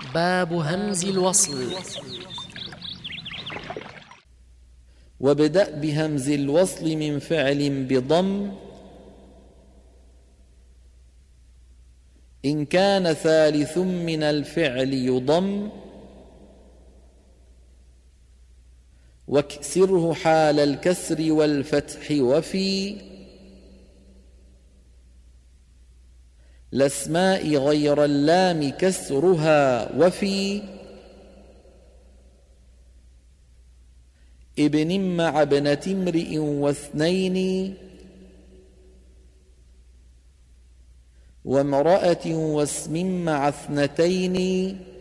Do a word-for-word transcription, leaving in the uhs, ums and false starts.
باب همز الوصل. وابدأ بهمز الوصل من فعل بضم إن كان ثالث من الفعل يضم، واكسره حال الكسر والفتح وفي الأسماء غير اللام كسرها، وفي ابن مع ابنة امرئ واثنين وامرأة واسم مع اثنتين